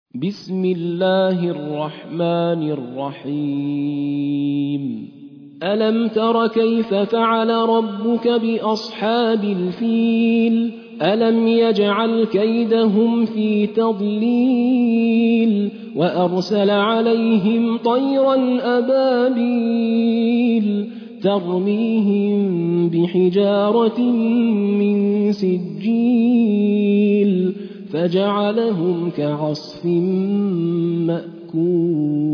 بسم الله الرحمن الرحيم ألم تر كيف فعل ربك بأصحاب الفيل ألم يجعل كيدهم في تضليل وأرسل عليهم طيرا أبابيل ترميهم بحجارة من سجيل فجعلهم كعصف مأكول